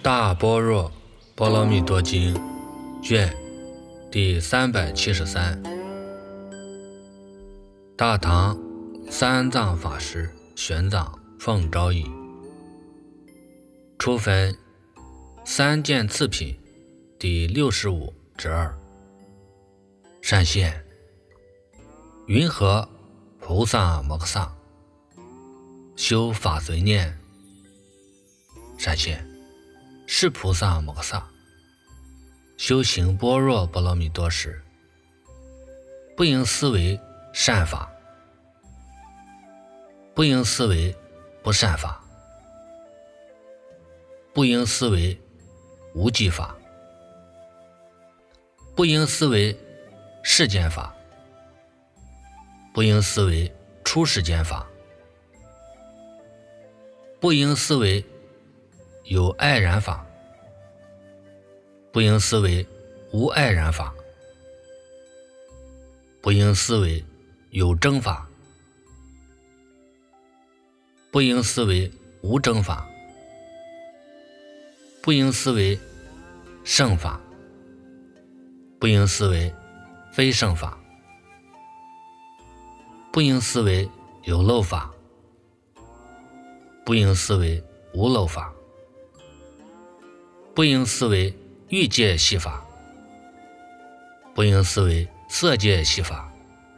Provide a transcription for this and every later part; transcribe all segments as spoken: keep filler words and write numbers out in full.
大般若波罗蜜多经卷第三百七十三，大唐三藏法师玄奘奉诏引，初分三件次品第六十五之二。善现云何菩萨摩诃萨修法随念？善现是菩萨摩诃萨修行般若波罗蜜多时，不应思为善法，不应思为不善法，不应思为无记法，不应思为世间法，不应思为出世间法，不应思为有爱然法，不应思为无爱然法，不应思为有正法，不应思为无正法，不应思为圣法，不应思为非圣法，不应思为有漏法，不应思为无漏法，不应思为欲界系法，不应思为色界系法，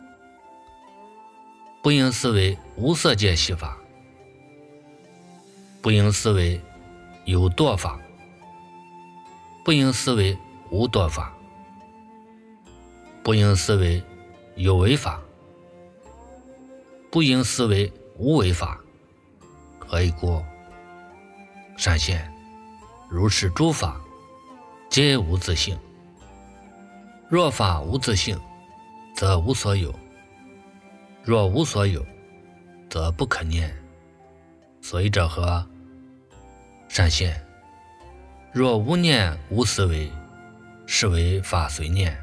不应思为无色界系法，不应思为有堕法，不应思为无堕法，不应思为有为法，不应思为无为法。何以故？善现如是诸法皆无自性，若法无自性，则无所有，若无所有，则不可念。所以者何？善现若无念无思维，是为法随念。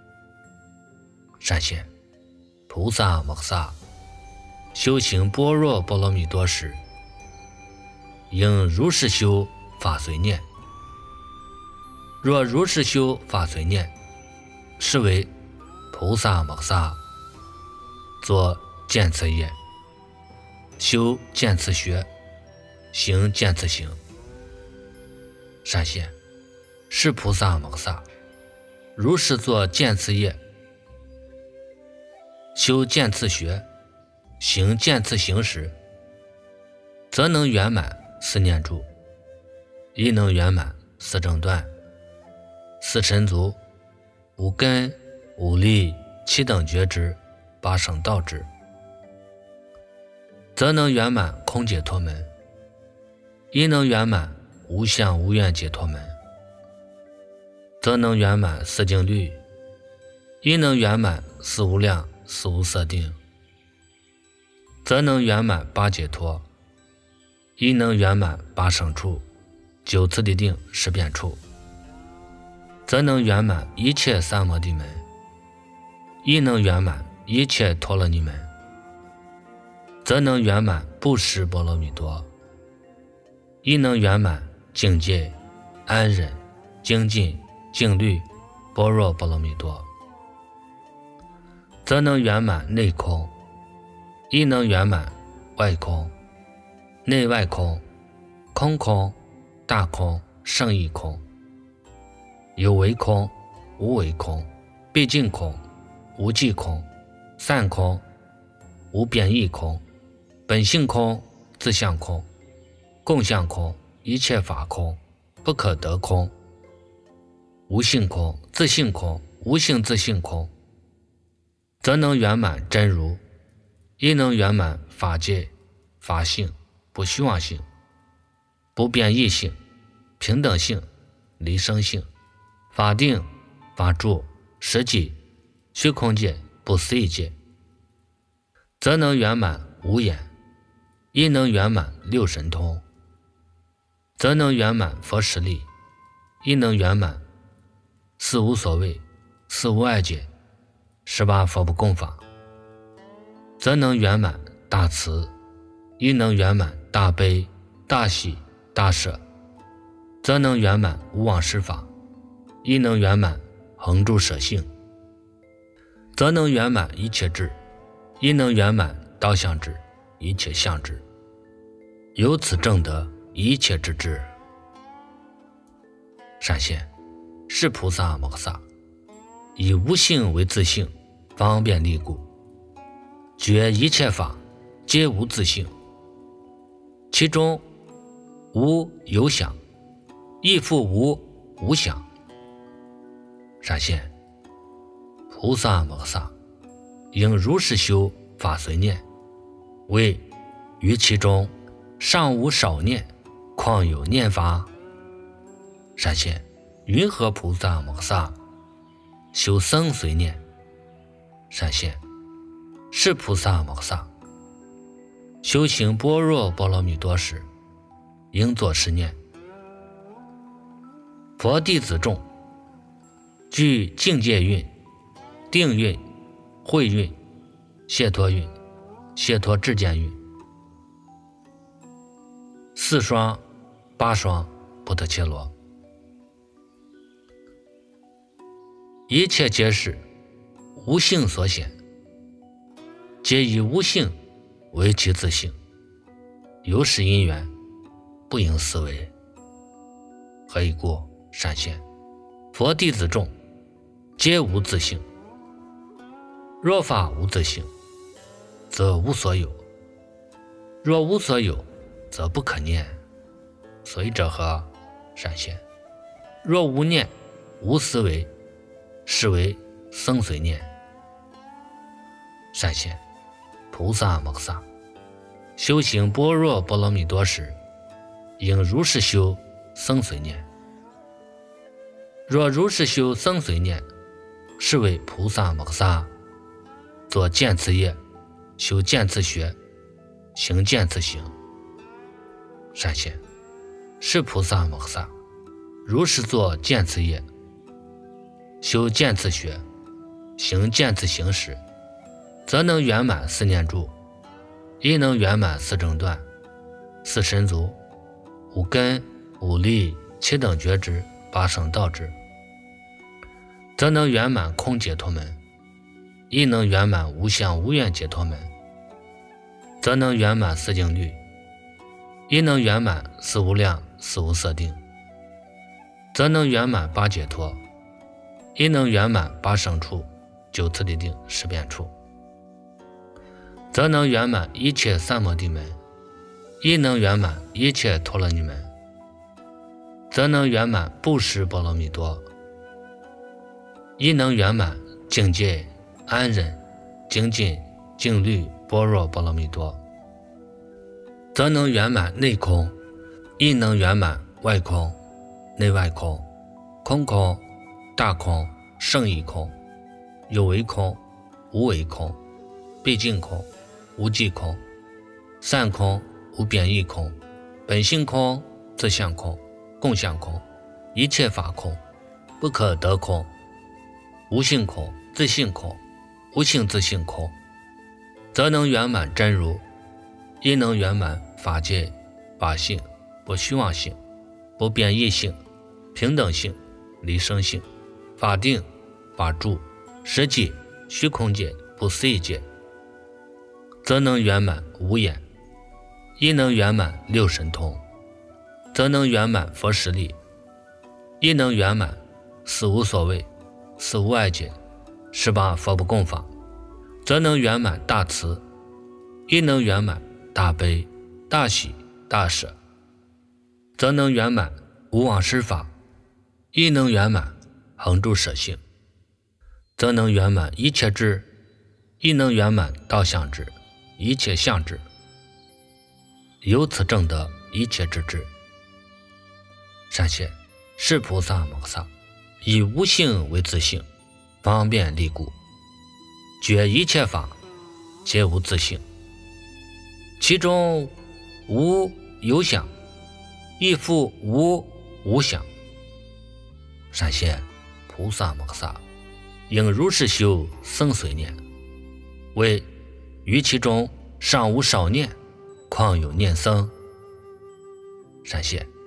善现菩萨摩诃萨修行般若波罗蜜多时，应如是修法随念。若如是修法随念，是为菩萨摩诃萨作见次业，修见次学，行见次行。善现是菩萨摩诃萨如是作见次业，修见次学，行见次行时，则能圆满四念住，亦能圆满四正断、四尘足、五根、五力、七等觉之八圣道之，则能圆满空解脱门，亦能圆满无相无愿解脱门，则能圆满四静虑，亦能圆满四无量四无色定，则能圆满八解脱，亦能圆满八胜处、九次第定、十遍处，则能圆满一切三摩地门，亦能圆满一切陀罗尼门，则能圆满布施波罗蜜多，亦能圆满境界、安忍、精进、静虑、般若波罗蜜多，则能圆满内空，亦能圆满外空、内外空、空空、大空、胜义空、有为空、无为空、毕竟空、无记空、散空、无变异空、本性空、自相空、共相空、一切法空、不可得空、无性空、自性空、无性自性空，则能圆满真如，亦能圆满法界、法性、不虚妄性、不变异性、平等性、离生性、法定、法住、实际、虚空界、不思议界，则能圆满无眼，亦能圆满六神通，则能圆满佛实力，亦能圆满四无所谓、四无碍界、十八佛不共法，则能圆满大慈，亦能圆满大悲、大喜、大舍， 则能圆满无妄施法，亦能圆满恒住舍性，则能圆满一切智，亦能圆满道相智，一切相智，由此证得一切之智。闪现是菩萨摩诃萨以无性为自性，方便利故，觉一切法皆无自性，其中无有想，亦复无无想。闪现菩萨摩诃萨应如是修法随念，为于其中尚无少念，况有念法？闪现云何菩萨摩诃萨修僧随念？闪现是菩萨摩诃萨修行般若波罗蜜多时，应作是念：佛弟子众，具境界运、定运、慧运、解脱运、解脱智见运，四双八双不得切罗，一切皆是无性所显，皆以无性为其自性，有始因缘，不应思维。何以故？闪现佛弟子众皆无自性，若法无自性，则无所有，若无所有，则不可念。所以者何？闪现若无念无思维，是为僧随念。闪现菩萨摩诃萨修行般若波罗蜜多时，应如是修僧随念。若如是修僧随念，是为菩萨摩诃萨作见次业，修见次学，行见次行。闪现是菩萨摩诃萨如是作见次业，修见次学，行见次行时，则能圆满四念住，亦能圆满四正断、四神足、五根、五力、七等觉知、八圣道智，则能圆满空解脱门，亦能圆满无相无愿解脱门，则能圆满四境律，亦能圆满四无量四无色定，则能圆满八解脱，亦能圆满八圣处、九次第定、十遍处，则能圆满一切三摩地门，亦能圆满一切陀罗尼门，则能圆满布施波罗蜜多，亦能圆满境界安忍、精进、静虑般若波罗蜜多，则能圆满内空，亦能圆满外空、内外空、空空、大空、胜义空、有为空、无为空、毕竟空、无际空、散空、无变异空、本性空、自相空、共相空、一切法空、不可得空、无性空、自性空、无性自性空，则能圆满真如，亦能圆满法界、法性、不虚妄性、不变异性、平等性、离生性、法定、法住、实际、虚空界、不思议界，则能圆满无眼，亦能圆满六神通，则能圆满佛实力，亦能圆满四无所谓、四无碍界、十八佛不共法，则能圆满大慈，亦能圆满大悲、大喜、大舍，则能圆满无妄施法，亦能圆满恒住舍性，则能圆满一切智，亦能圆满道相智，一切相智，由此证得一切之智。闪现是菩萨摩诃萨以无性为自性，方便利故，觉一切法皆无自性，其中无有想，亦复无无想。闪现菩萨摩诃萨应如是修僧随念，为于其中尚无少念，况有念僧？闪现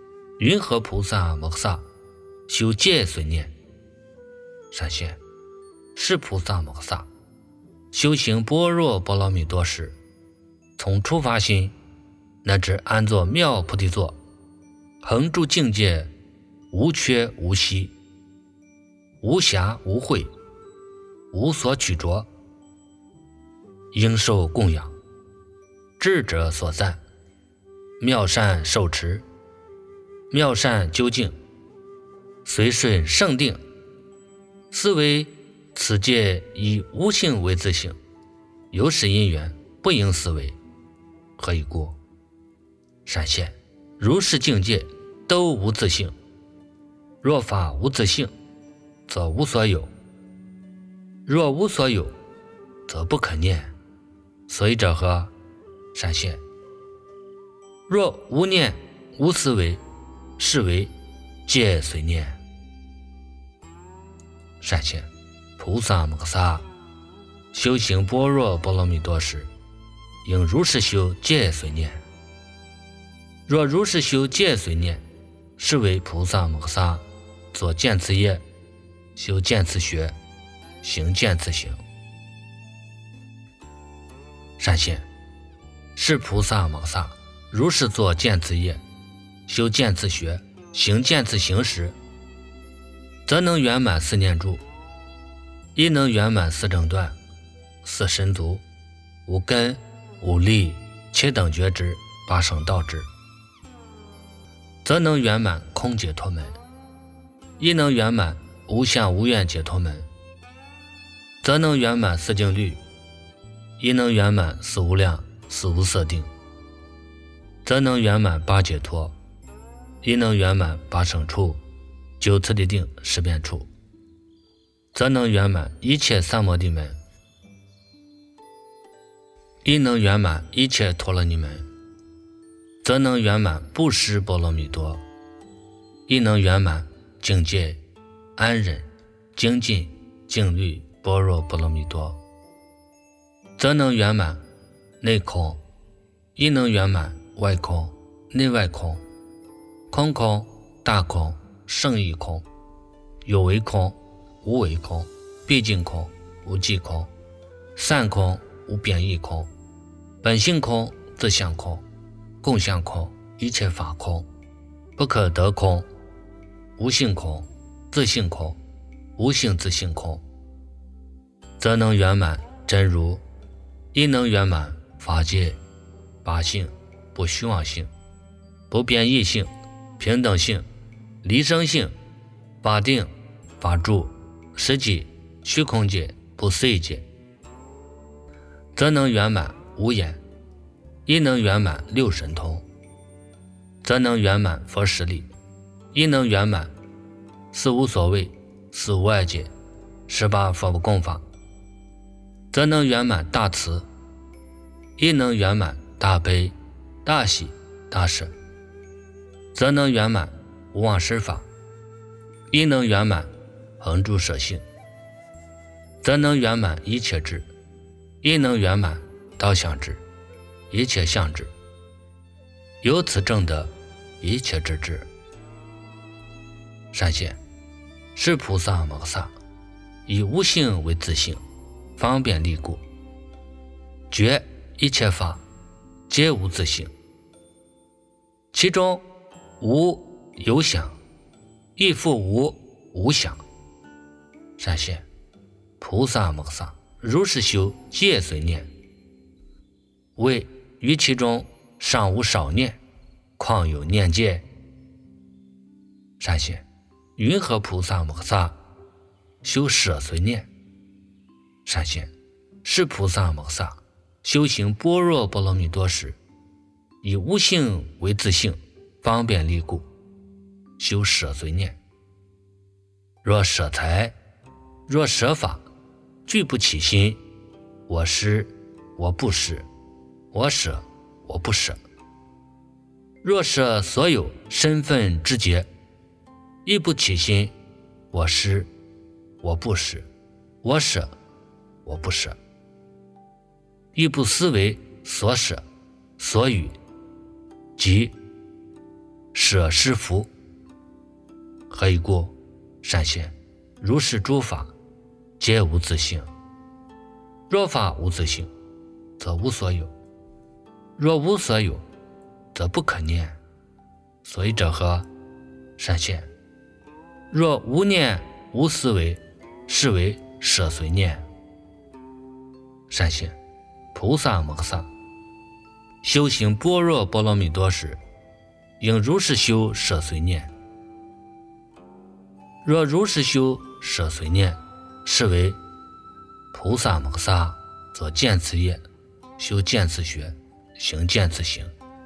云何菩萨摩诃萨修戒随念？闪现是菩萨摩诃萨修行般若波罗蜜多时，从初发心乃至安坐妙菩提座，恒住境界，无缺无息，无暇无秽，无所取着，应受供养，智者所赞，妙善受持，妙善究竟，随顺圣定，斯为此界以无性为自性，有始因缘，不应思维。何以故？闪现如是境界都无自性，若法无自性，则无所有，若无所有，则不可念。所以者何？闪现若无念无思维，是为戒随念。闪现菩萨摩诃萨修行般若波罗蜜多时，应如是修戒随念。若如是修戒随念，是为菩萨摩诃萨作见次业，修见次学，行见次行。闪现是菩萨摩诃萨如是作见次业，修见次学，行见次行时，则能圆满四念住，亦能圆满四正断，四身足，无根无力且等觉之八圣道之，则能圆满空解脱门，亦能圆满无相无愿解脱门，则能圆满四静虑，亦能圆满四无量四无色定，则能圆满八解脱，亦能圆满八圣处九次第定十遍处，则能圆满一切三摩地门，亦能圆满一切陀罗尼门，则能圆满布施波罗蜜多，亦能圆满境界安忍精进静虑般若波罗蜜多，则能圆满内空，亦能圆满外空内外空，空空大空圣义空，有为空无为空，毕竟空无际空，散空无贬义空，本性空自相空，共相空一切法空，不可得空，无性空自性空，无性自性空，则能圆满真如，亦能圆满法界八性，不虚妄性，不变异性，平等性，离生性，法定法住实际虚空界不碎界，则能圆满无眼，亦能圆满六神通，则能圆满佛实力，亦能圆满四无所谓四无碍界十八佛不共法，则能圆满大慈，亦能圆满大悲大喜大舍，则能圆满无妄施法，亦能圆满恒住舍性，则能圆满一切智，亦能圆满道相智一切相智，由此证得一切智智。闪现是菩萨摩诃萨以无性为自性，方便利故，觉一切法皆无自性，其中无有想，亦复无无想。闪现菩萨摩诃萨如是修戒随念，为于其中尚无少念，况有念戒？闪现云何菩萨摩诃萨修舍随念？闪现是菩萨摩诃萨修行般若波罗蜜多时，以无性为自性，方便利故，修舍随念。若舍财，若舍法，俱不起心，我施我不施，我舍我不舍。若舍所有身份之节，亦不起心，我施我不施，我舍我不舍。亦不思维所舍所与，即舍施福何以故？善现，如是诸法，皆无自性。若法无自性，则无所有；若无所有，则不可念。所以者何？善现，若无念无思维，是为舍随念。善现，菩萨摩诃萨修行般若波罗蜜多时，应如是修舍随念。若如是修舍随念，是为菩萨摩诃萨作见次业，修见次学，行见次行。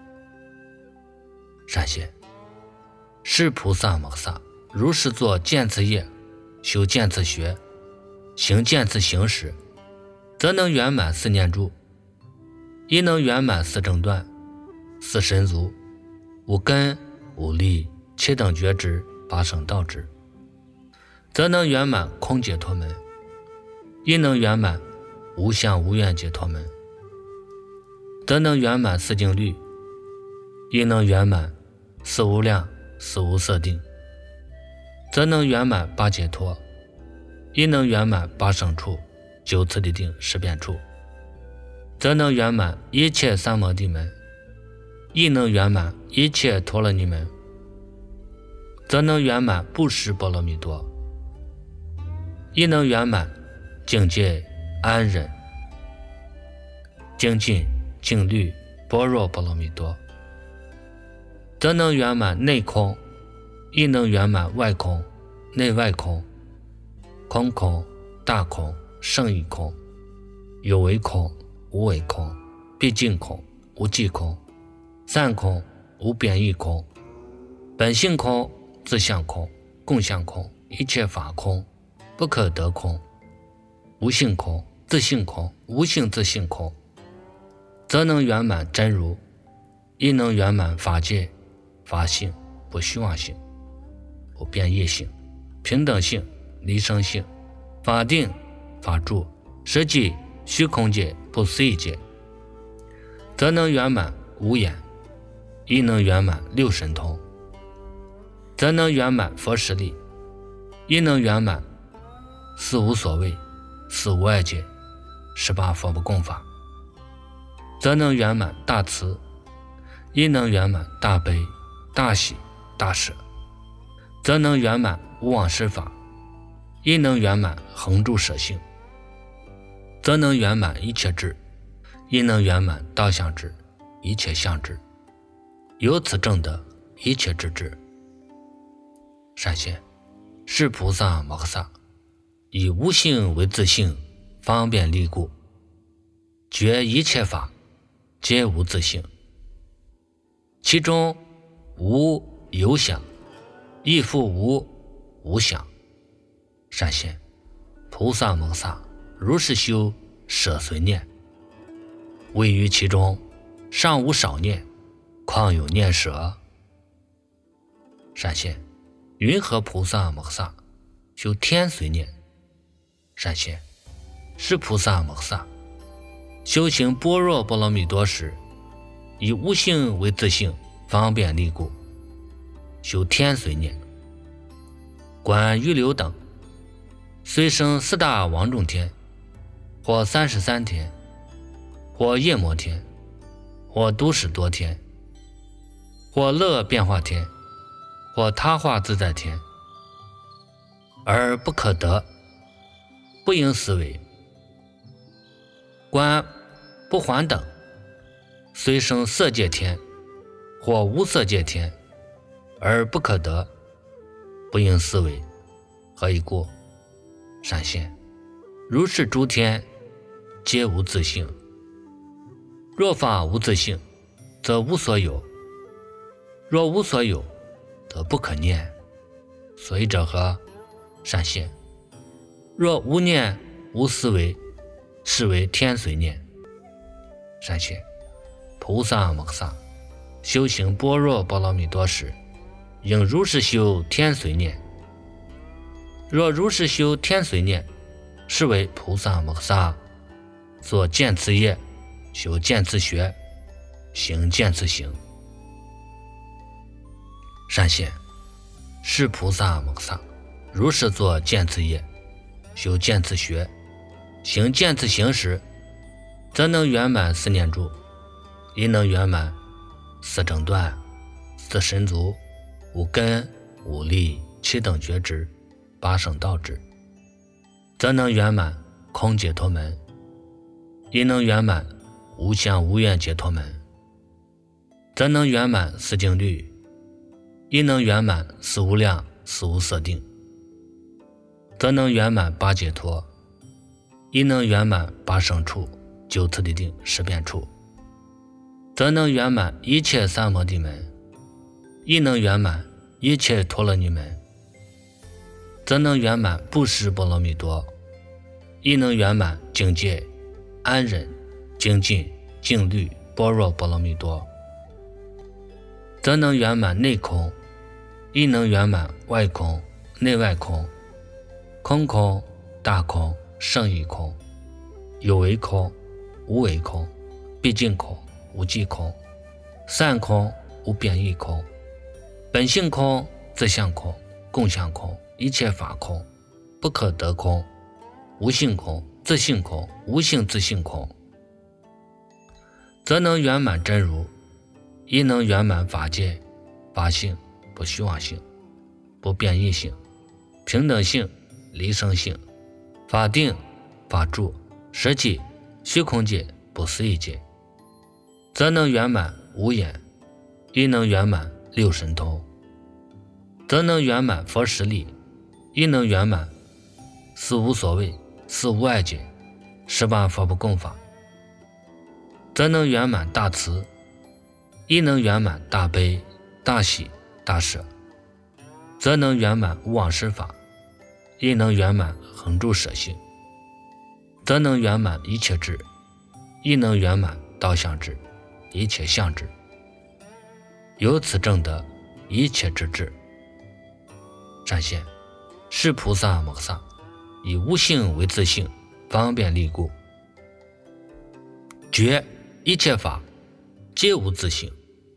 善现，是菩萨摩诃萨如是作见次业，修见次学，行见次行时，则能圆满四念住，亦能圆满四正断、四神足、五根、五力、七等觉知、八圣道支，则能圆满空解脱门，亦能圆满无相无愿解脱门，则能圆满四静虑，亦能圆满四无量、四无色定，则能圆满八解脱，亦能圆满八圣处、九次第定、十遍处，则能圆满一切三摩地门，亦能圆满一切陀罗尼门，则能圆满布施波罗蜜多，亦能圆满境界安忍、精进、静虑、般若波罗蜜多，则能圆满内空，亦能圆满外空、内外空、空空、大空、胜义空、有为空、无为空、毕竟空、无际空、散空、无边义空、本性空、自相空、共相空、一切法空、不可得空、无性空、自性空、无性自性空，则能圆满真如，亦能圆满法界、法性、不虚妄性、不变异性、平等性、离生性、法定、法住、实际、虚空界、不思议界，则能圆满无眼，亦能圆满六神通，则能圆满佛实力，亦能圆满四无所谓、四无碍界、十八佛不共法，则能圆满大慈，亦能圆满大悲、大喜、大舍，则能圆满无往事法，亦能圆满恒住舍性，则能圆满一切智，亦能圆满道相智、一切相智，由此证得一切智智。善现，是菩萨摩诃萨以无性为自性，方便利故，觉一切法皆无自性，其中无有想，亦复无无想。善现，菩萨摩诃萨如是修舍随念，位于其中，尚无少念，况有念舍？善现，云何菩萨摩诃萨修天随念？善现，是菩萨摩诃萨修行般若波罗蜜多时，以无性为自性，方便利故，修天随念。观预流等虽生四大王众天，或三十三天，或夜摩天，或都使多天，或乐变化天，或他化自在天，而不可得，不应思维。观不还等虽生色界天，或无色界天，而不可得，不应思维。何以故？善现，如是诸天皆无自性。若法无自性，则无所有；若无所有，则不可念。所以者何？善现，若无念无思维，是为天随念。善现，菩萨摩诃萨修行般若波罗蜜多时，应如是修天随念。若如是修天随念，是为菩萨摩诃萨作见次业，修见次学，行见次行。善现， 是菩萨摩诃萨，如是作见次业，修见次学，行见次行时，则能圆满四念住，亦能圆满四正断、四神足、五根、五力、七等觉知、八圣道智，则能圆满空解脱门，亦能圆满无相无愿解脱门，则能圆满四静虑，亦能圆满四无量、四无色定，则能圆满八解脱，亦能圆满八圣处、九次第定、十变处，则能圆满一切三摩地门，亦能圆满一切陀罗尼门，则能圆满布施波罗蜜多，亦能圆满境界安忍、精进、静虑、般若波罗蜜多，则能圆满内空，亦能圆满外空、内外空、空空、大空、胜义空、有为空、无为空、毕竟空、无际空、散空、无变异空、本性空、自相空、共相空、一切法空、不可得空、无性空、自性空、无性自性空，则能圆满真如，亦能圆满法界、法性、不虚妄性、不变异性、平等性、离生性、法定、法住、实际、虚空界、不思议界，则能圆满无眼，亦能圆满六神通，则能圆满佛实力，亦能圆满四无所谓、四无碍界、十八佛不共法，则能圆满大慈，亦能圆满大悲、大喜、大舍，则能圆满无妄施法，亦能圆满恒住舍性，则能圆满一切智，亦能圆满道相智、一切相智，由此证得一切之智。善现，是菩萨摩诃萨以无性为自性，方便利故，觉一切法皆无自性，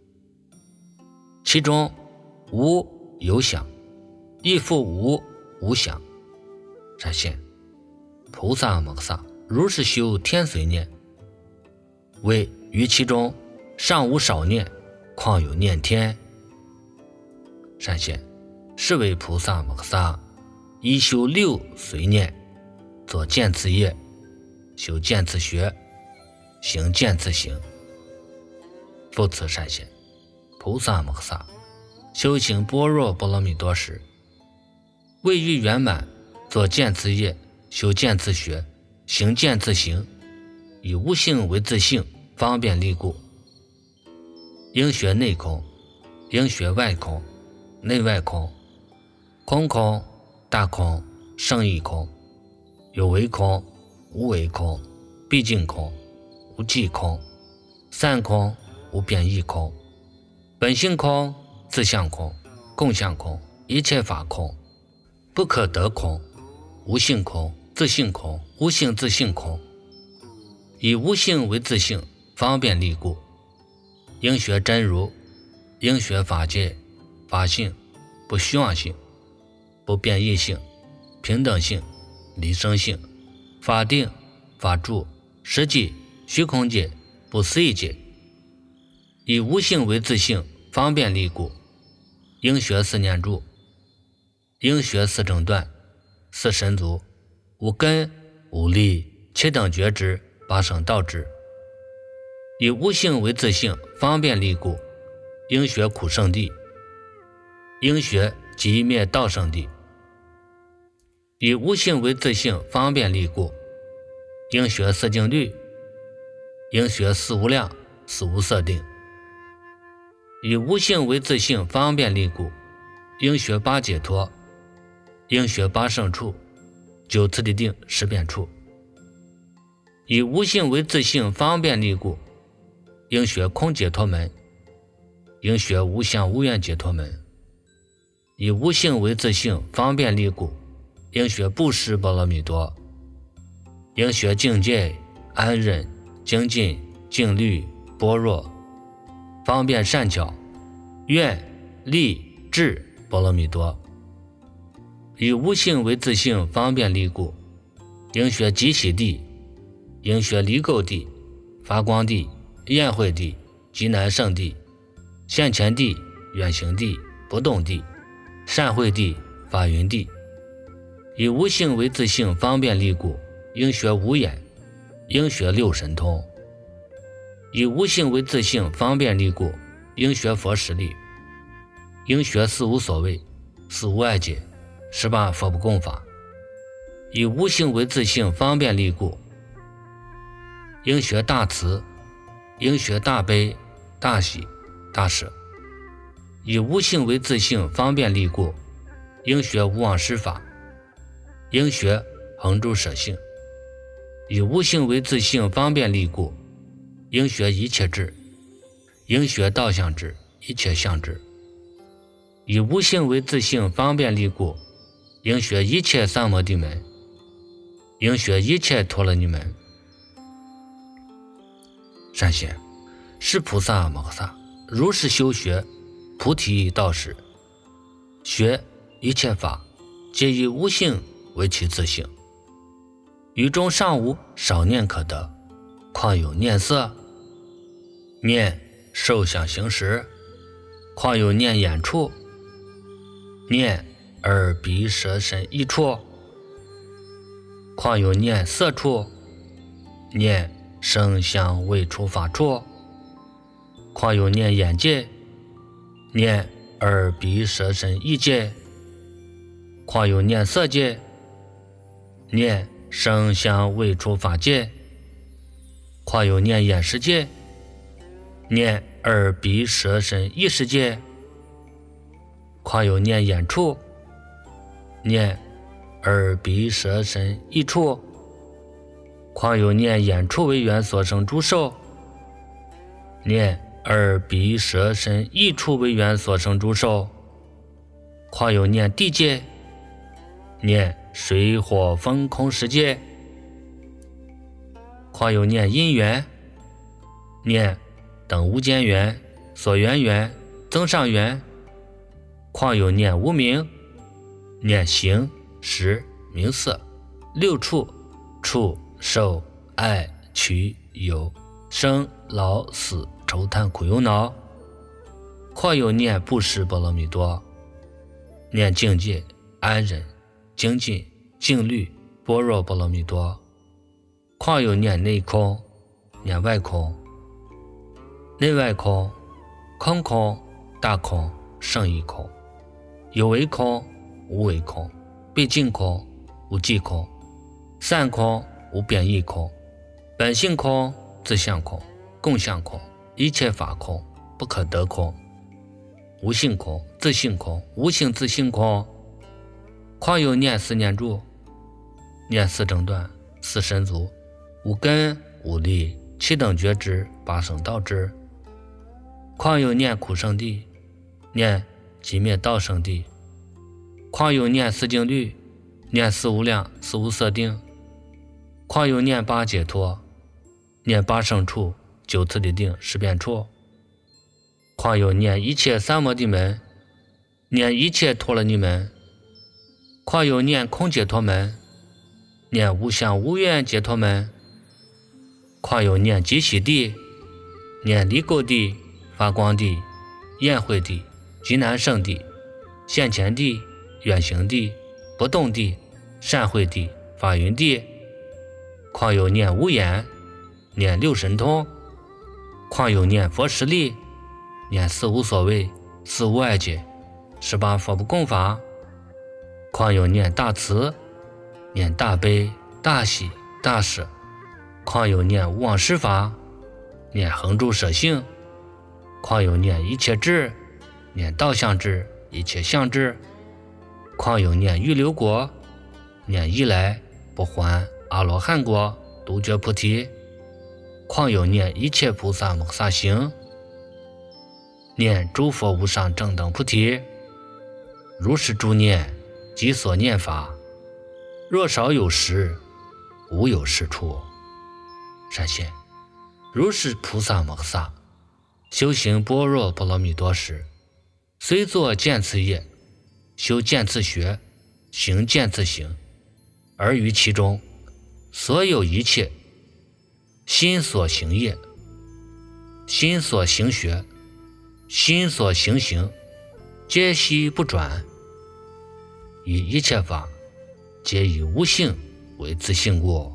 其中无有想，亦复无无想。善现，菩萨摩诃萨如是修天随念，为于其中尚无少念，况有念天。善现，是为菩萨摩诃萨依修六随念，作见次业，修见次学，行见次行。复次善现，菩萨摩诃萨修行般若波罗蜜多时，为欲圆满作见次业，修见次学，行见次行，以无性为自性，方便利故，应学内空，应学外空、内外空、空空、大空、胜义空、有为空、无为空、毕竟空、无际空、散空、无变异空、本性空、自相空、共相空、一切法空、不可得空、无性空、自性空、无性自性空，以无性为自性，方便利故，应学真如，应学法界、法性、不虚妄性、不变异性、平等性、离生性、法定、法住、实际、虚空界、不思议界，以无性为自性，方便利故，应学四念住，应学四正断、四神足、五根、五力、七等觉知、八圣道智，以无性为自性，方便利故，应学苦圣地，应学极灭道圣地，以无性为自性，方便利故，应学四静虑，应学四无量、四无色定，以无性为自性，方便利故，应学八解脱，应学八圣处、九次第定、十变处，以无性为自性，方便利故，应学空解脱门，应学无相无愿解脱门，以无性为自性，方便利故，应学布施波罗蜜多，应学境界安忍、精进、静虑、般若，方便善巧、愿、力、智、 波罗蜜多。以无性为自性，方便利故，应学极喜地，应学离垢地、发光地、宴会地、极难胜地、现前地、远行地、不动地、善会地、法云地。以无性为自性，方便利故，应学无眼，应学六神通。以无性为自性，方便利故，应学佛实力，应学四无所谓、四无碍解、十八佛不共法。以无性为自性，方便利故，应学大慈，应学大悲、大喜、大舍。以无性为自性，方便利故，应学无妄施法，应学恒住舍性。以无性为自性，方便利故，应学一切智，应学道相智、一切相智。以无性为自性，方便利故，应学一切三摩地门，应学一切陀罗尼门。善贤，是菩萨摩诃萨如是修学菩提道时，学一切法，皆以无性为其自性。于中尚无少念可得，况有念色、念受想行识，况有念眼处、念耳鼻舌身意处，况有念色处、念声香味触法处，况有念眼界、念耳鼻舌身意界，况有念色界、念声香味触法界，况有念眼识界、念耳鼻舌身意识界，况有念眼处、念耳鼻舌身意处，况有念眼处为缘所生诸受，念耳鼻舌身意处为缘所生诸受，况有念地界、念水火风空十界，况有念因缘、念等无间缘、所缘缘、增上缘，况有念无明、念行识名色六处触受爱取有生老死愁叹苦忧恼，况有念布施波罗蜜多，念境界安忍精进静虑般若波罗蜜多，况有念内空、念外空、内外空、空空、大空、胜义空、有为空、无为空、毕竟空、无际空、散空、无变异空、本性空、自相空、共相空、一切法空、不可得空、无性空、自性空、无性自性空，况有念四念住、念四正断、四神足、五根、五力、七等觉知、八圣道知，况有念苦圣地、念寂灭道圣地，况有念四静虑、念四无量、四无色定，况有念八解脱、念八圣处、九次第定、十遍处，况有念一切三摩地门、念一切陀罗尼门，况有念空解脱门、念无相无愿解脱门，况有念极喜地、念离垢地、发光地、宴会地、极难胜地、现前地、远行地、不动地、善会地、法云地，况有念无眼、念六神通，况有念佛实力、念四无所谓、四无碍解、十八佛不共法，况有念大慈、念大悲、大喜、大舍，况有念无妄施法、念恒住舍性，况有念一切智、念道相智、一切相智，况有念预流果、念一来不还阿罗汉果、独觉菩提，况有念一切菩萨摩诃萨行，念诸佛无上正等菩提。如是诸念即所念法，若少有时，无有是处。善贤，如是菩萨摩诃萨修行般若波罗蜜多时，虽作见次业， 修见次学，行见次行，而于其中，所有一切心所行业、心所行学、心所行行，皆悉不转，以一切法皆以无性为自性故。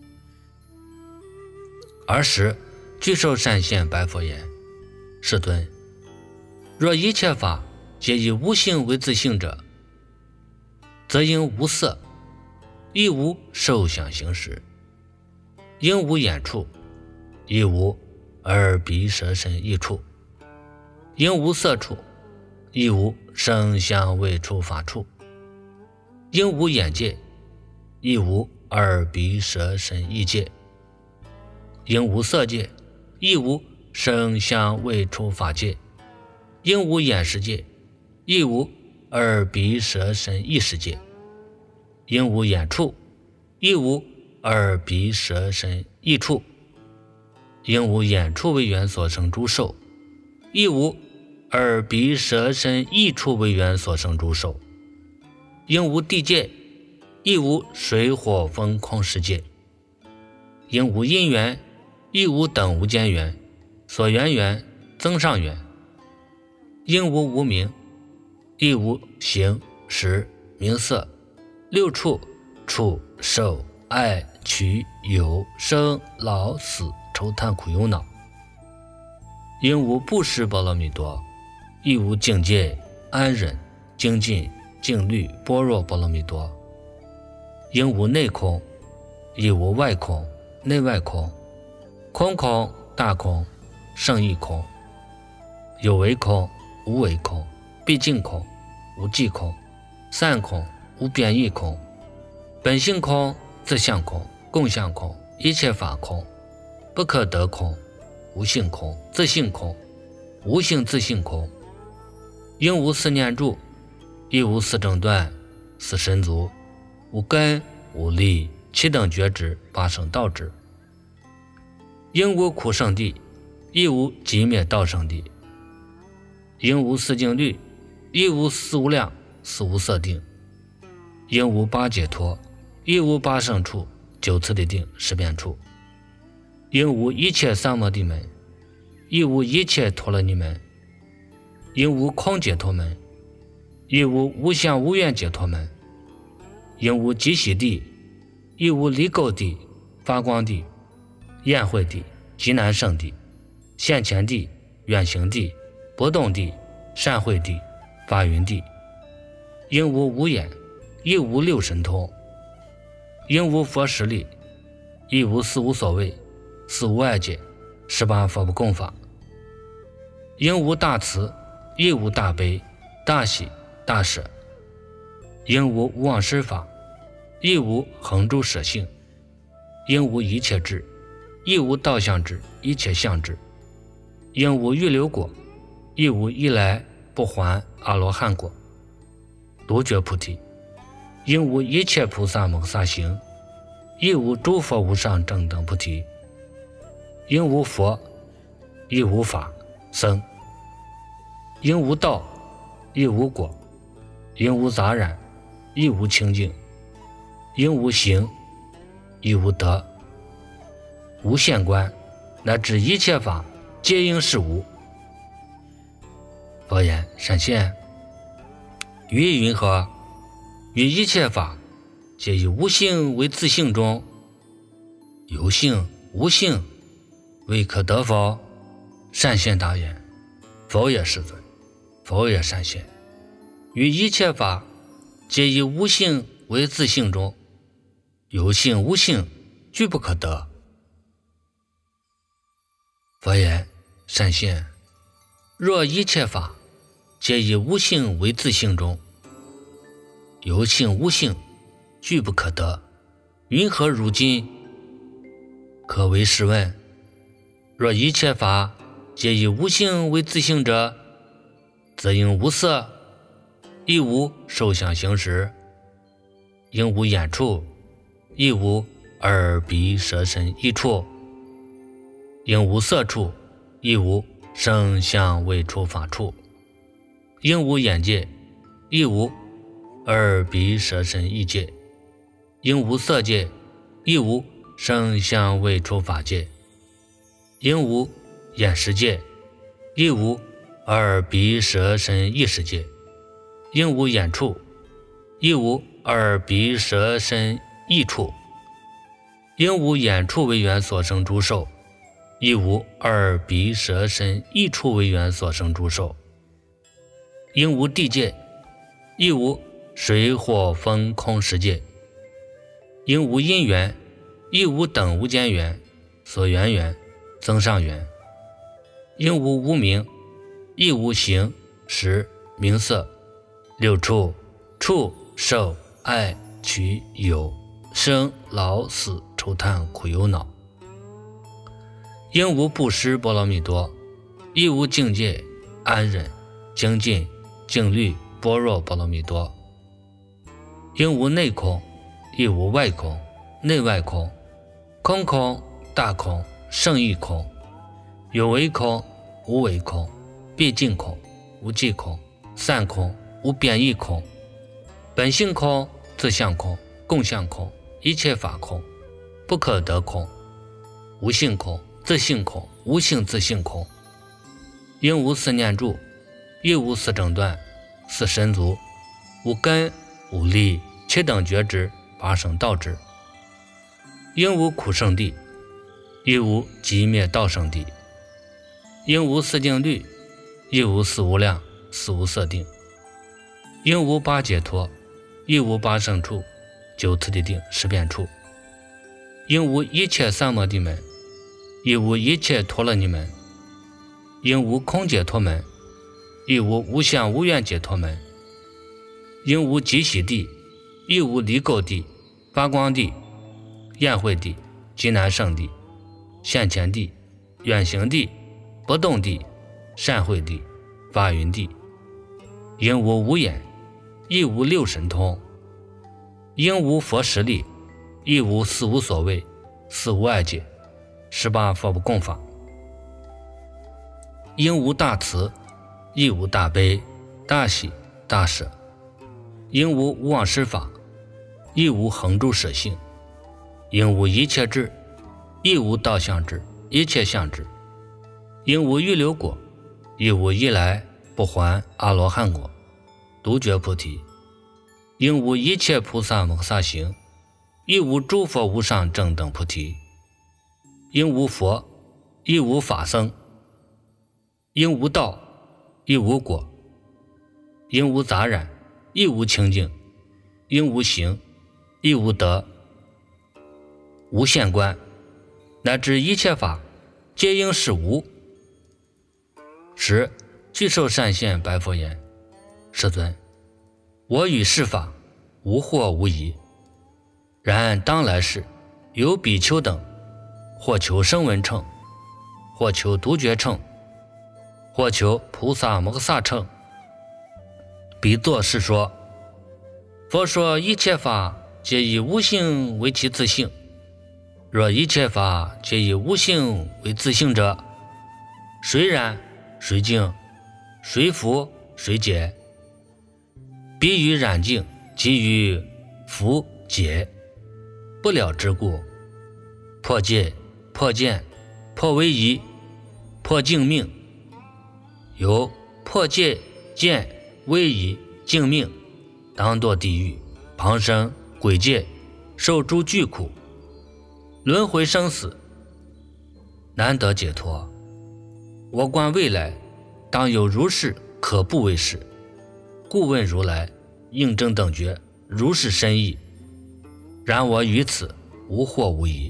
尔时具受善现白佛言：世尊，若一切法皆以无性为自性者，则应无色，亦无受想行识，应无眼处，亦无耳鼻舌身意处，应无色处，亦无声香味触法处，应无眼界，亦无耳鼻舌身意界，应无色界，亦无声香味触法界，应无眼识界，亦无耳鼻舌身意识界，应无眼处，亦无耳鼻舌身意处，应无眼处为缘所生诸受，亦无耳鼻舌身意处为缘所生诸受，应无地界，亦无水火风空世界，应无因缘，亦无等无间缘，所缘缘增上缘，应无无明，亦无形识名色六处触受爱取有生老死愁叹苦忧恼，应无布施波罗蜜多，亦无境界安忍精进静虑般若波罗蜜多，应无内空，亦无外空内外空，空空大空胜义空，有为空无为空，毕竟空无际空，散空无边义空，本性空自相空共相空，一切法空不可得空，无性空自性空，无性自性空，应无四念住，亦无四正断四神足，无根无力七等觉知八圣道知，应无苦圣地，亦无寂灭道圣地，应无四静虑，亦无四无量四无色定，应无八解脱，亦无八圣处九次第定十遍处，应无一切三摩地门，亦无一切陀罗尼门，应无空解脱门，亦无无相无愿解脱门，应无极喜地，亦无离垢地发光地宴会地极难胜地现前地远行地波动地善会地法云地，应无无眼，亦无六神通，应无佛实力，亦无四无所谓四无碍界十八佛不共法，应无大慈，亦无大悲大喜大舍，应无无妄施法，亦无恒诸舍性，应无一切智，亦无道相智一切相智，应无预流果，亦无一来不还阿罗汉果独觉菩提，应无一切菩萨摩萨行，亦无诸佛无上正等菩提，应无佛，亦无法僧，应无道，亦无果，应无杂染，亦无清净，应无行，亦无德，无限观，乃至一切法皆应是无。佛言：闪现，于意云何？于一切法皆以无性为自性中，有性无性未可得否？善现答言：否也，世尊，否也，善现。于一切法皆以无性为自性中，有性无性俱不可得。佛言：善现，若一切法皆以无性为自性中，有性无性俱不可得，云何如今？可为试问：若一切法皆以无性为自性者，则应无色，亦无受想行识，应无眼处，亦无耳鼻舌身意处，应无色处，亦无声香味触法处，应无眼界，亦无耳鼻舌身意界，应无色界，亦无声香味触法界，应无眼识界，亦无耳鼻舌身意识界，应无眼触，亦无耳鼻舌身意触，应无眼触为缘所生诸受，亦无耳鼻舌身意触为缘所生诸受，应无地界，亦无水火风空识界，应无因缘，亦无等无间缘、所缘缘、增上缘，应无无明，亦无形识名色六处触受爱取有生老死愁叹苦忧恼，应无布施波罗蜜多，亦无境界安忍精进静虑般若波罗蜜多，应无内空，亦无外空内外空，空空大空胜义空，有为空无为空，毕竟空无际空，散空无变异空，本性空自相空共相空，一切法空不可得空，无性空自性空无性自性空，应无四念住，亦无四正断四身足，无根无力七等觉知八圣道知，应无苦圣地，亦无寂灭道圣地，应无四定律，亦无四无量四无色定，应无八解脱，亦无八圣处九次第定十遍处，应无一切三摩地门，亦无一切陀罗尼门，应无空解脱门，亦无无相无愿解脱门，应无极喜地，亦无离垢地发光地宴会地极难胜地现前地远行地不动地善会地法云地，应无无眼，亦无六神通，应无佛实力，亦无四无所谓四无碍界十八佛不共法，应无大慈，亦无大悲大喜大舍，应无无妄施法，亦无恒住舍性，应无一切智，亦无道相智一切相智，应无预流果，亦无一来不还阿罗汉果独觉菩提，应无一切菩萨摩诃萨行，亦无诸佛无上正等菩提，应无佛，亦无法僧，应无道，亦无果，应无杂染，亦无清净，应无行，亦无德，无限观，乃至一切法皆应是无。十具受善现白佛言：世尊，我与是法无惑无疑，然当来世有比丘等，或求声闻乘，或求独觉乘，或求菩萨摩诃萨乘，彼作是说：佛说一切法皆以无性为其自性，若一切法皆以无性为自性者，谁然谁净谁服谁解？彼于染净即于服解不了之故，破戒破见破威仪破净命，由破戒见威仪净命，当堕地狱旁生鬼界，受诸巨苦，轮回生死，难得解脱。我观未来当有如是可怖为是，故问如来应证等觉如是深意，然我于此无惑无疑。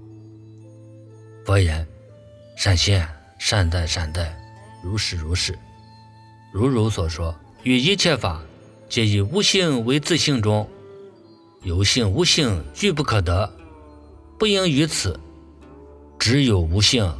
佛言：善现善哉善哉，如是如是。如如所说，与一切法皆以无性为自性中，有性无性俱不可得，不应于此，只有无性。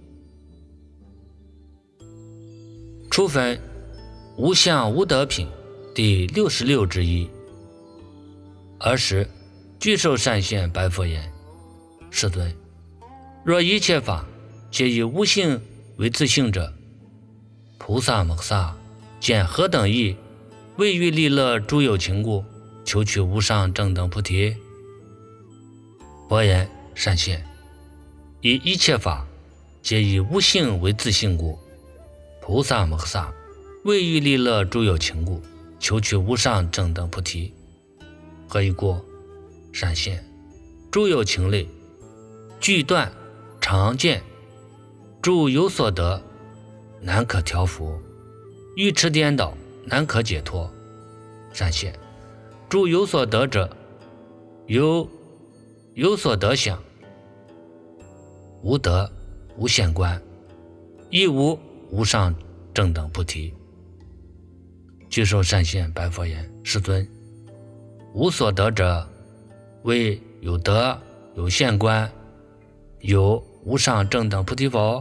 初分无相无得品第六十六之一。尔时具受善现白佛言：世尊，若一切法皆以无性为自性者，菩萨摩诃萨见何等义为欲利乐诸有情故，求取无上正等菩提。佛言：善现，以一切法皆以无性为自性故，菩萨摩诃萨为欲利乐诸有情故，求取无上正等菩提。何以故？善现，诸有情类，具断常见，诸有所得，难可调伏，欲持颠倒，难可解脱。善现，诸有所得者，有有所得想，无得无现观，亦无无上正等菩提。具受善现，白佛言：世尊，无所得者，为有得有现观，有无上正等菩提否？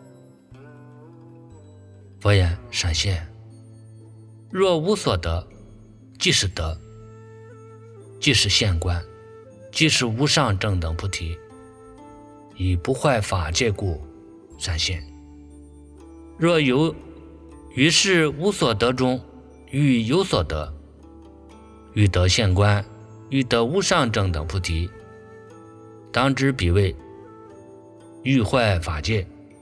佛言：善现，若无所得，即是得，即是现观，即是无上正等菩提，以不坏法界故。善现，若有于是无所得中欲有所得，欲得现观，欲得无上正等菩提，当知彼为欲坏法界。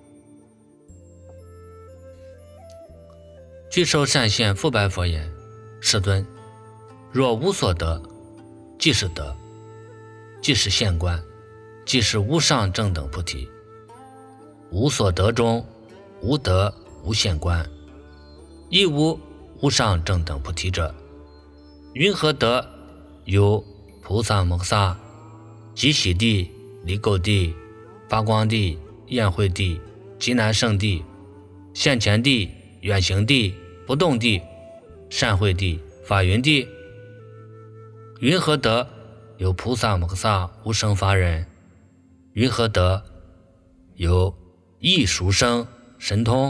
具受善现，复白佛言：世尊，若无所得，即是得，即是现观，即是无上正等菩提。无所得中无得无现观，亦无无上正等菩提者，云何得有菩萨摩诃萨、极喜地、离垢地、发光地、焰慧地、极难胜地、现前地、远行地、不动地、善慧地、法云地？云何得有菩萨摩诃萨无生法忍？云何得有异熟生神通？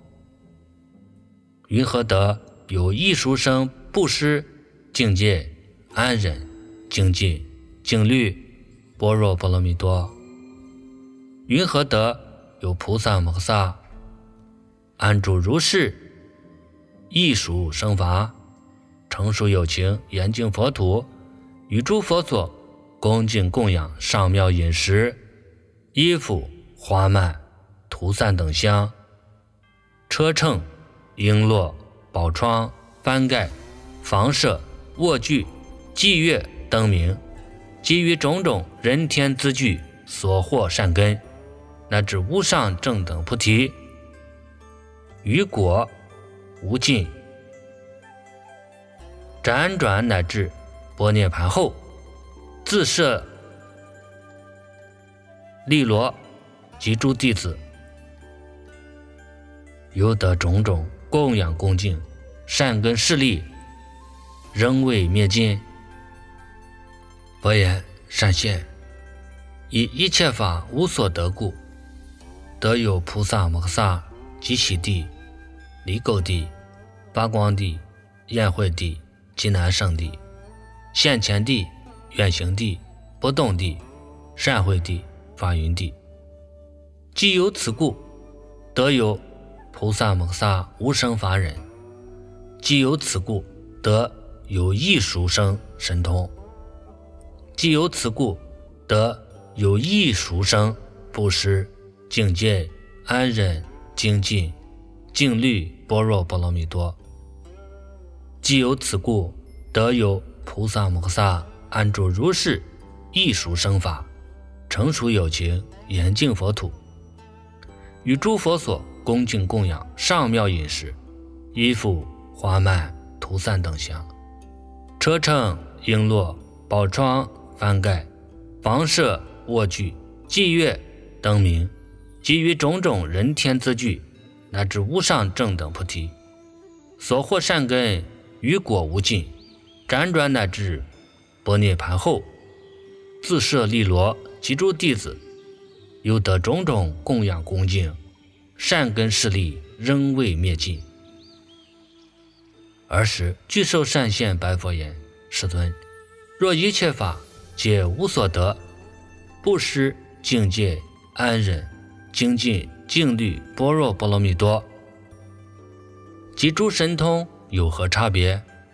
云何得有异熟生布施、境界、安忍、精进、静虑、般若波罗蜜多？云何得有菩萨摩诃萨安住如是异熟生法，成熟有情，严净佛土，与诸佛所恭敬供养上妙饮食、衣服、花蔓、涂散等香、车乘、璎珞、宝窗、幡盖、房舍、卧具、伎乐、灯明，基于种种人天资具所获善根，乃至无上正等菩提，于果无尽，辗转乃至般涅盘后，自设利罗及诸弟子，由得种种供养恭敬，善根势力仍未灭尽。佛言：善现，以一切法无所得故，得有菩萨摩诃萨、极喜地、离垢地、发光地、焰慧地、极难胜地、现前地、远行地、不动地、善慧地、法云地。既有此故，得有菩萨摩诃萨无生法忍；既有此故，得有异熟生神通；既有此故，得有异熟生布施、境界、安忍、精进、静虑、般若波罗蜜多。既有此故，得有菩萨摩诃萨安住如是异熟生法，成熟有情，严净佛土，与诸佛所恭敬供养上妙饮食、衣服、花蔓、涂散等香、车乘、璎珞、宝窗、幡盖、房舍、卧具、伎乐、灯明，基于种种人天资具，乃至无上正等菩提，所获善根于果无尽，辗转乃至般涅盘后，自设利罗及诸弟子，由得种种供养恭敬，善根势力仍未灭尽。尔时具受善现，白佛言：世尊，若一切法皆无所得，布施、境界、安忍、精进、静虑、般若波罗蜜多，及诸神通有何差别？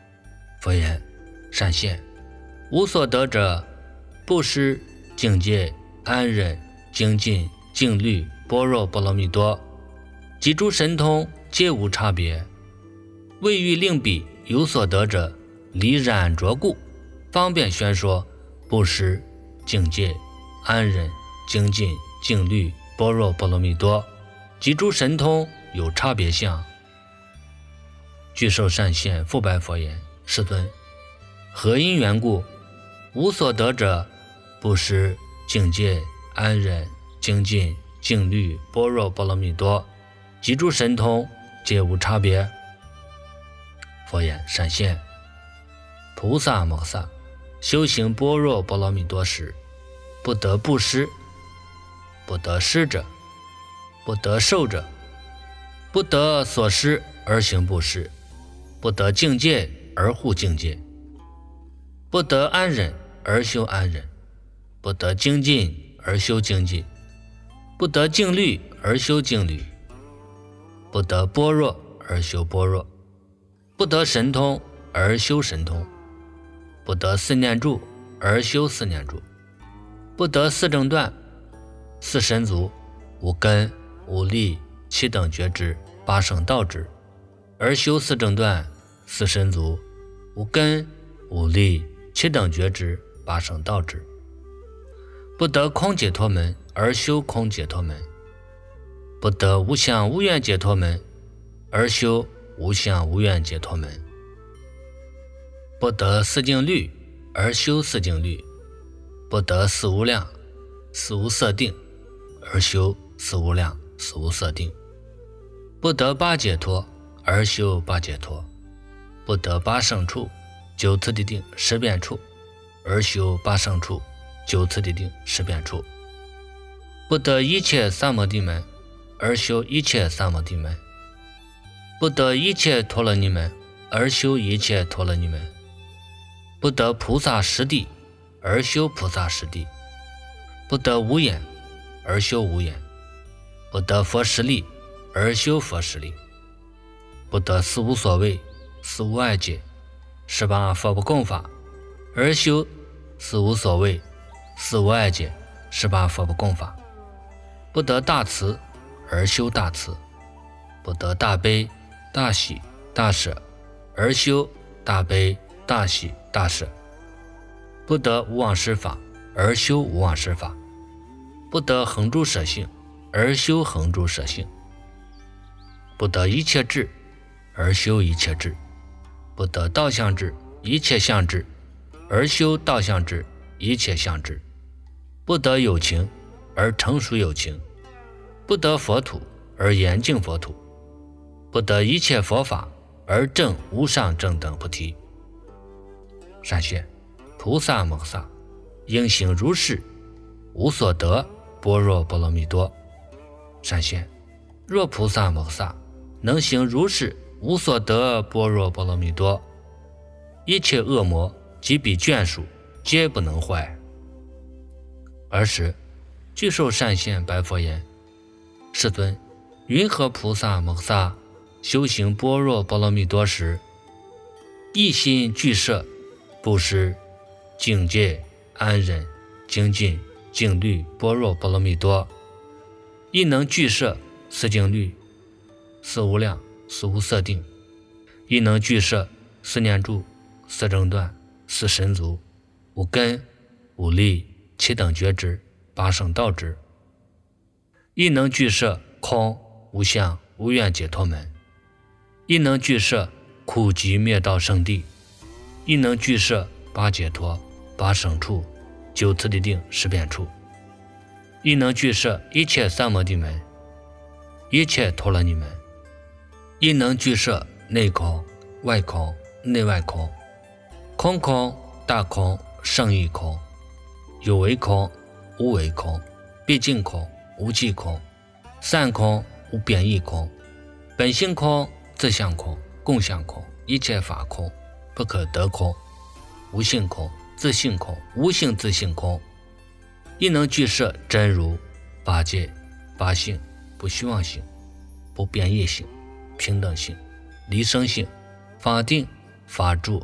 佛言：善现，无所得者，布施、境界、安忍、精进、静虑、般若波罗蜜多，及诸神通，皆无差别。为欲令彼有所得者，离染着故，方便宣说布施、境界、安忍、精进、静虑、般若波罗蜜多，及诸神通有差别相。具受善现，复白佛言：世尊，何因缘故，无所得者，布施、境界、安忍、精进、静虑、般若波罗蜜多，及诸神通皆无差别？佛言：善现，菩萨摩萨修行般若波罗蜜多时，不得布施，不得施者，不得受者，不得所施而行布施，不得境界而护境界，不得安忍而修安忍，不得精进而修精进，不得静虑而修静虑，不得般若而修般若，不得神通而修神通，不得四念住而修四念住，不得四正断、四神足、五根、五力、七等觉知、八圣道之，而修四正断、四神足、五根、五力、七等觉知、八圣道之，不得空解脱门而修空解脱门，不得无相无愿解脱门而修无相无愿解脱门，不得四境律而修四境律，不得四无量四无色定而修四无量四无色定，不得八解脱而修八解脱，不得八胜处九次第定十遍处而修八胜处九次第定十遍处，不得一切三摩地门而修一切三摩地门，不得一切陀罗尼门而修一切陀罗尼门，不得菩萨十地而修菩萨十地，不得无眼而修无眼，不得佛十力而修佛十力，不得四无所谓四无碍解十八佛不共法而修四无所谓四无碍解十八佛不共法，不得大慈而修大慈，不得大悲大喜大舍而修大悲大喜大舍，不得无妄施法而修无妄施法，不得恒诸舍性而修恒诸舍性，不得一切智而修一切智，不得道相智一切相智而修道相智一切相智，不得有情而成熟有情，不得佛土而严净佛土，不得一切佛法而证无上正等菩提。善现，菩萨摩萨应行如是无所得般若波罗蜜多。善现，若菩萨摩萨能行如是无所得般若波罗蜜多，一切恶魔及彼眷属皆不能坏。尔时具受善现白佛言：世尊，云何菩萨摩萨修行般若波罗蜜多时，一心具摄布施、境界、安忍、精进、静虑般若波罗蜜多，亦能具摄四境律、四无量、四无色定，亦能具摄四念住、四正断、四神足、五根、五力、七等觉知、八圣道之，亦能具摄空、无相、无愿解脱门，亦能具摄苦集灭道圣地，亦能具摄八解脱、八胜处、九次第定十遍处，亦能具摄一切三摩地门、一切陀罗尼门，亦能具摄内空、外空、内外空、空空、大空、胜义空、有为空、无为空、毕竟空、无际空、散空、无贬义空、本性空、自相空、共相空、一切法空、不可得空、无性空、自性空、无性自性空，亦能具摄真如、八戒、八性、不虚妄性、不变异性、平等性、离生性、法定、法住、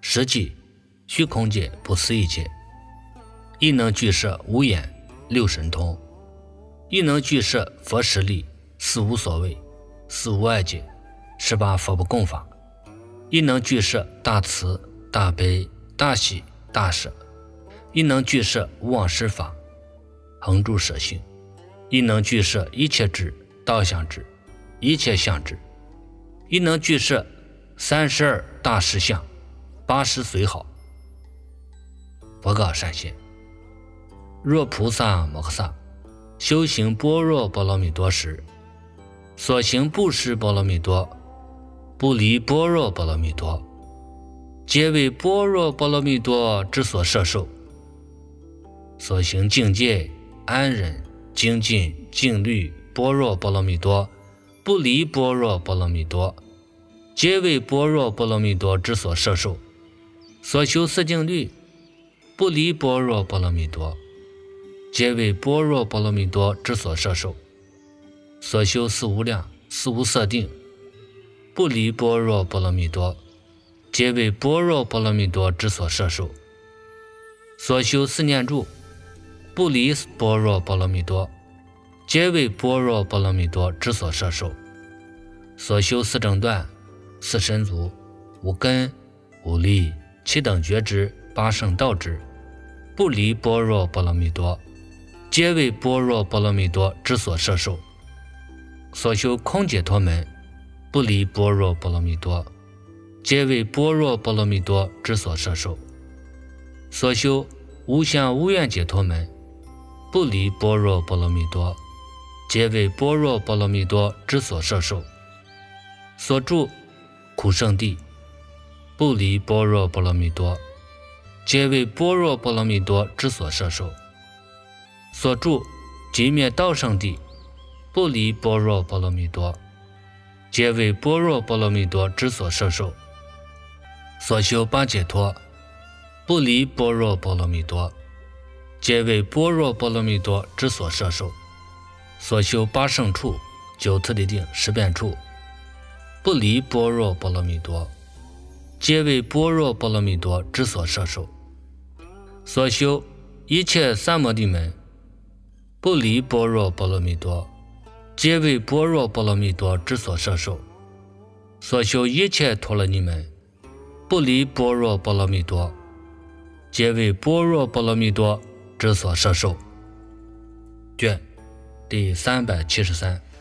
实际虚空界不思一切，亦能具摄五眼六神通，亦能具摄佛实力四无所谓四无碍界十八佛不共法，亦能具摄大慈大悲大喜大舍，亦能具摄无妄施法恒住舍性，亦能具摄一切智道相智一切相智，亦能具摄三十二大实相八十随好。佛告善现，若菩萨摩诃萨修行般若波罗蜜多时，所行布施波罗蜜多不离般若波罗蜜多，皆为般若波罗蜜多之所摄受。所行境界安忍精进静虑般若波罗蜜多不离般若波罗蜜多，皆为般若波罗蜜多之所摄受。所修四静虑不离般若波罗蜜多，皆为般若波罗蜜多之所摄受。所修四无量四无色定不离般若波罗蜜多，皆为般若波罗蜜多之所摄受。所修四念住不离般若波罗蜜多，皆为般若波罗蜜多之所摄受。所修四正断四神足五根五力七等觉知八圣道之不离般若波罗蜜多，皆为般若波罗蜜多之所摄受。所修空解脱门不离般若波罗蜜多，皆为般若波罗蜜多之所摄受。所修无相无愿解脱门不离般若波罗蜜多，皆为般若波罗蜜多之所摄受。所住苦圣地不离般若波罗蜜多，皆为般若波罗蜜多之所摄受。所住极灭道圣地不离般若波罗蜜多，皆为般若波罗蜜多之所摄受。所修八解脱不离般若波罗蜜多，皆为般若波罗蜜多之所摄受。所修八圣处九次第定十变处不离般若波罗蜜多，皆为般若波罗蜜多之所摄受。所修一切三摩地门不离般若波罗蜜多，皆为般若波罗蜜多之所摄受。所修一切陀罗尼门不离般若波罗蜜多，皆为般若波罗蜜多之所摄受。卷第三百七十三。